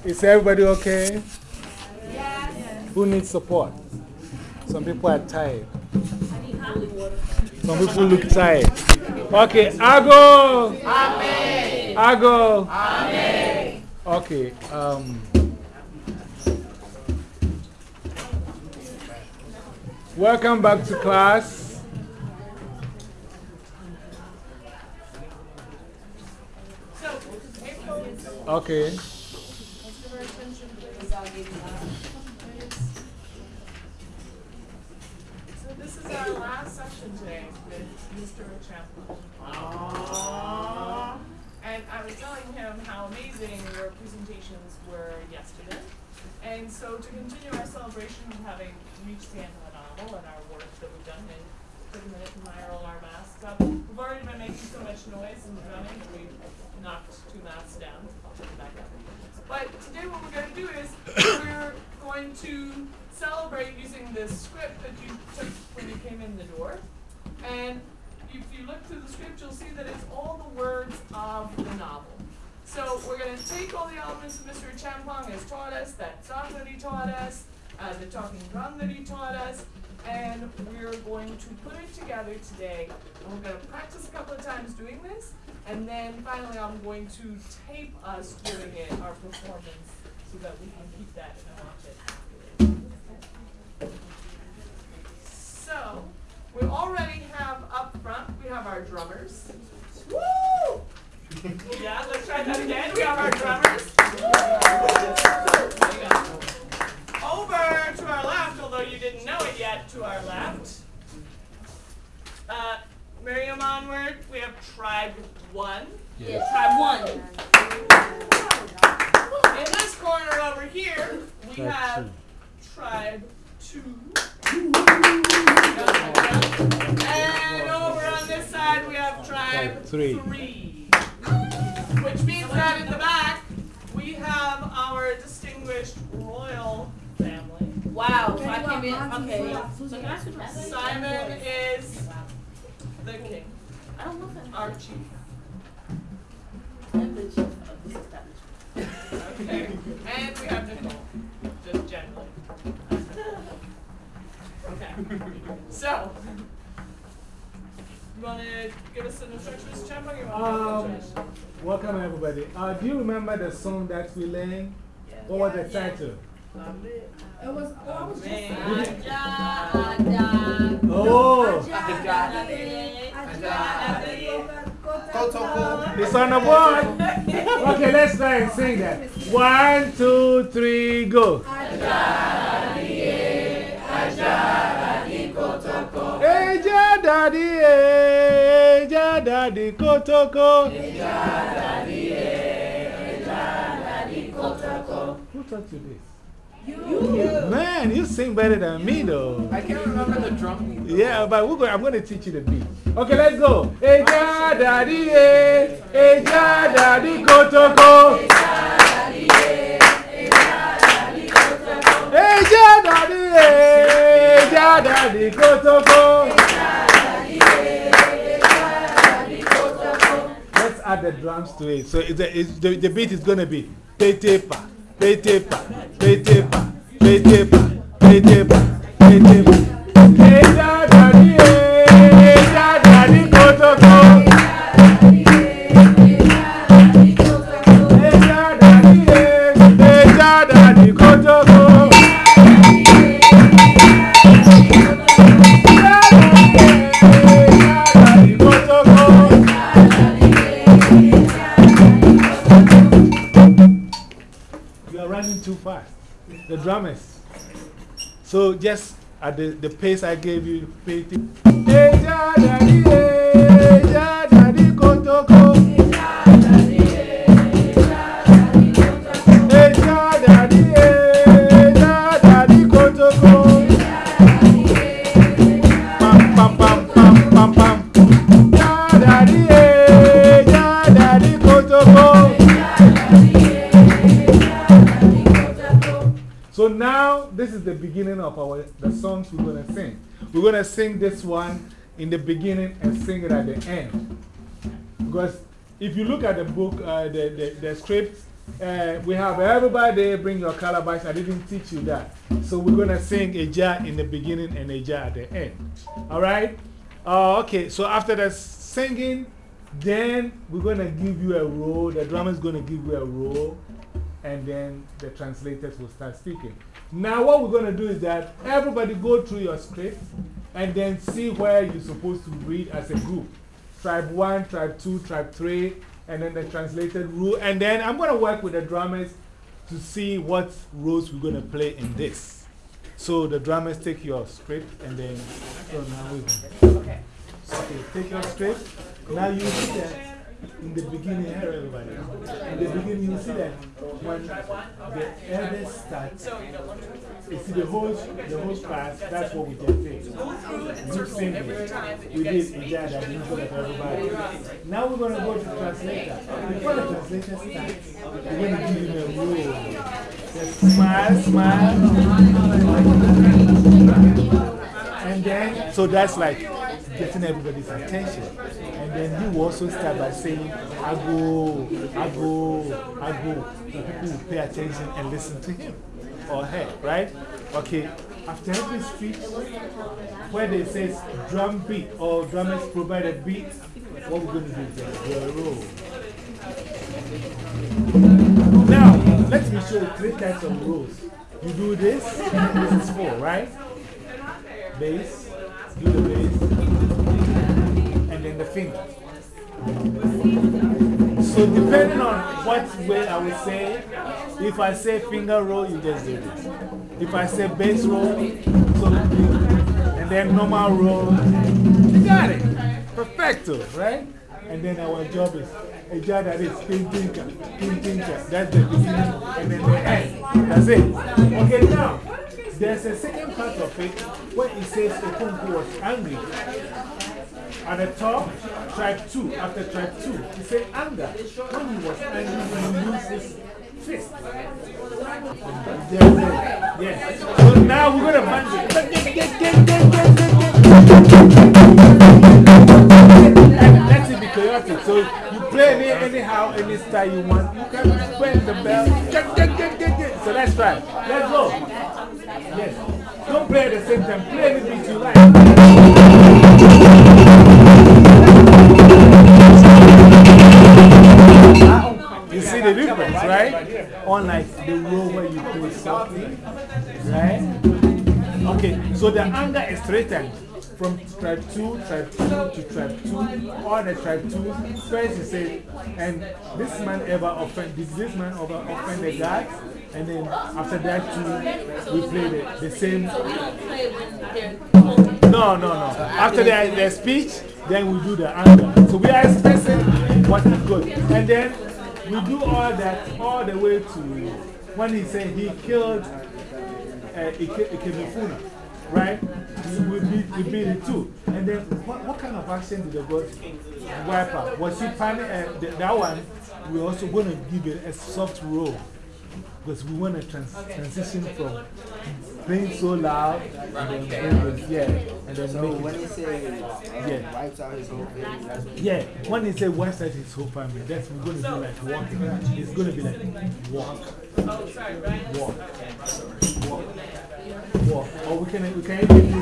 Is everybody okay? Yes. Who needs support? Some people are tired. Some people look tired. Okay, Ago. Amen. Ago. Amen. Okay. Welcome back to class. Okay. This is our last session today with Mr. Champman. And I was telling him how amazing your presentations were yesterday. And so to continue our celebration of having reached the end of the novel and our work that we've done in 30 minutes and I roll our masks up, we've already been making so much noise and drumming, we've knocked 2 masks down. I'll put it back up. But today what we're going to do is we're going to celebrate using this script that you took when you came in the door. And if you look through the script, you'll see that it's all the words of the novel. So we're going to take all the elements that Mr. Champong has taught us, that song that he taught us, the talking drum that he taught us, and we're going to put it together today. And we're going to practice a couple of times doing this, and then finally I'm going to tape us doing it, our performance, so that we can keep that and watch it. So, we already have up front, we have our drummers. Woo! Yeah, let's try that again. We have our drummers. Over to our left, although you didn't know it yet, to our left. Miriam onward, we have Tribe 1. Yes. Tribe 1. In this corner over here, we have Tribe 2. And over on this side, we have Tribe 3. Which means that in the back, we have our distinguished royal family. Wow, so I came in. Okay. So can I switch my seat? Simon is the king, I don't know if that's our chief. I'm the chief of this establishment. Okay. And we have Nicole, just generally. Okay. So, you want to give us some instructions, Champ, or you want to instructions? Welcome, everybody. Do you remember the song that we learned? What was the title? It was Oh! It's on the board. Okay, let's try and sing that. 1, 2, 3, go. Eja daddy kotoko. Who taught you this? You. Man, you sing better than me, though. I can't remember the drum. Yeah, but I'm going to teach you the beat. Okay, let's go. Eja daddy, eja daddy kotoko. Eja daddy kotoko. Let's add the drums to it. So the beat is going to be petepa, petepa, petepa, petepa, petepa, petepa. Eja daddy kotoko. Eja daddy kotoko. Too fast, the drummers. So just at the pace I gave you, Eja daddy kotoko. Eja daddy kotoko. Pam pam pam pam pam pam. Daddy kotoko. So now, this is the beginning of the songs we're going to sing. We're going to sing this one in the beginning and sing it at the end. Because if you look at the book, the script, we have everybody bring your calabash. I didn't teach you that. So we're going to sing a jar in the beginning and a jar at the end. All right? Okay, so after the singing, then we're going to give you a role. The drummer is going to give you a role. And then the translators will start speaking. Now, what we're going to do is that everybody go through your script and then see where you're supposed to read as a group. Tribe 1, Tribe 2, Tribe 3, and then the translated rule. And then I'm going to work with the drummers to see what roles we're going to play in this. So the drummers take your script and then. So now okay. Okay, take your script. Now you see that. In the beginning, here everybody. In the beginning, you see that when the elders start, you see the whole class, that's what we just did. Group singing. We did a jar that in front of everybody. Now we're going to go to the translator. Before the translator starts, we're going to give him a rule. Just smile, smile. And then, so that's like getting everybody's attention. And then you also start by saying, I go. So people will pay attention and listen to him or her, right? Okay, after every speech, where they say drum beat or drummers provide a beat, what we're going to do is the roll. Now, let me show you 3 types of rolls. You do this, this is 4, right? Bass, do the bass, and then the finger. So depending on what way I would say, if I say finger roll, you just do this. If I say bass roll, so, and then normal roll, you got it. Perfecto, right? And then our job is a job that is tinka. That's the beginning and then the end. That's it. Okay, now, there's a second part of it where it says Okonkwo was angry. At the top, Tribe 2, after Tribe 2, he said anger. When he was angry, he used his fist. Yes. So now we're going to bang and let it be chaotic. So you play it anyhow, any style you want. You can play the bell. So let's try. Let's go. Yes. Don't play at the same time. Play any beat you like. You see the difference, right? Unlike the role where you play softly, right? Okay, so the anger is threatened from Tribe 2 to Tribe 2, or the Tribe 2. First you say, and this man ever offend, did this man ever offend the God? And then after that too, we play the same. No. After the speech, then we do the anger. So we are expressing what is good. And then we do all that all the way to when he said he killed Ikemefuna, right? We beat it too. And then what kind of action did the God wipe out? Was he panic? That one, we're also going to give it a soft roll. Because we want to transition from playing so loud and then and then so when he says wipes out his whole family, when he says wipes out his whole family, that's we're going to do like walking. It's going to be like walk. Oh, sorry, right? Walk. Or we can even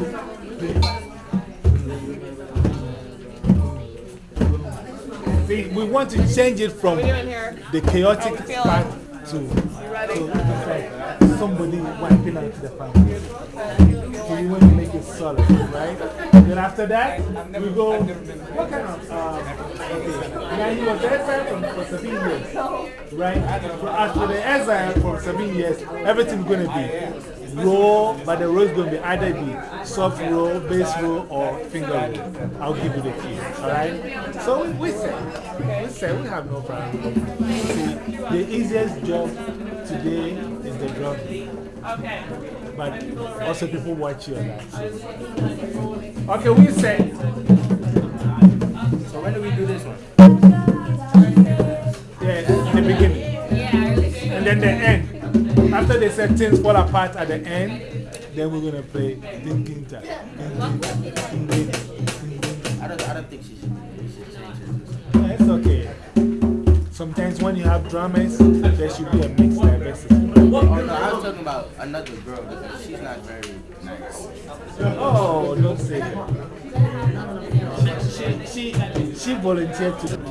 do see, we want to change it from the chaotic part to somebody wiping out the family. So we want to make it solid, right? Then after that, we go, what kind of, okay. Now he was exiled for 7 years, right? After the exile for 7 years, everything's going to be roll, but the roll is going to be either be soft roll, bass roll, or finger roll. I'll give you the key, alright? So we say, we have no problem. See, the easiest job today is the drum. Okay. But also people watch you on that. Okay, we say. So when do we do this one? Yeah, in the beginning. And then the end. After they said things fall apart at the end, then we're going to play Ding Ding Ta. I don't think she should change it. Yeah, it's okay. sometimes when you have drummers, there should be a mixed diversity. Oh, no, I'm talking about another girl because she's not very nice. Oh, don't say that. She volunteered to.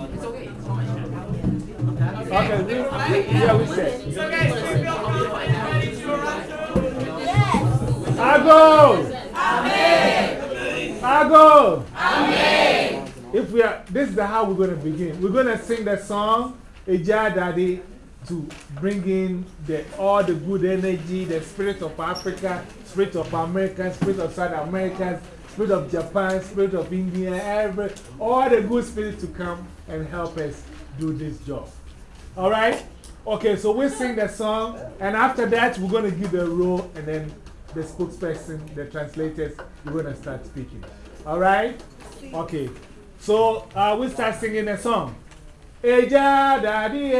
Okay, we said. So guys, do you feel confident and ready to around? Ago! Amen! Ago! Amen! If we are, this is how we're going to begin. We're going to sing the song, Eja Daddy, to bring in all the good energy, the spirit of Africa, spirit of America, spirit of South America, spirit of Japan, spirit of India, all the good spirit to come and help us do this job. All right? Okay, so we sing the song, and after that, we're going to give a role, and then the spokesperson, the translators, we're going to start speaking. All right? Okay. So we start singing a song. Eja daddy,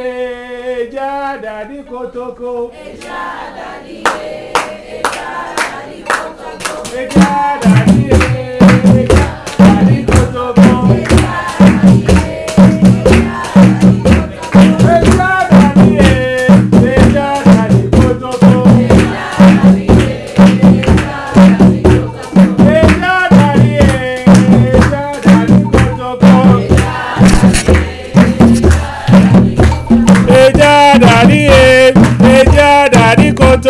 kotoko. Eja daddy, kotoko. Eja daddy,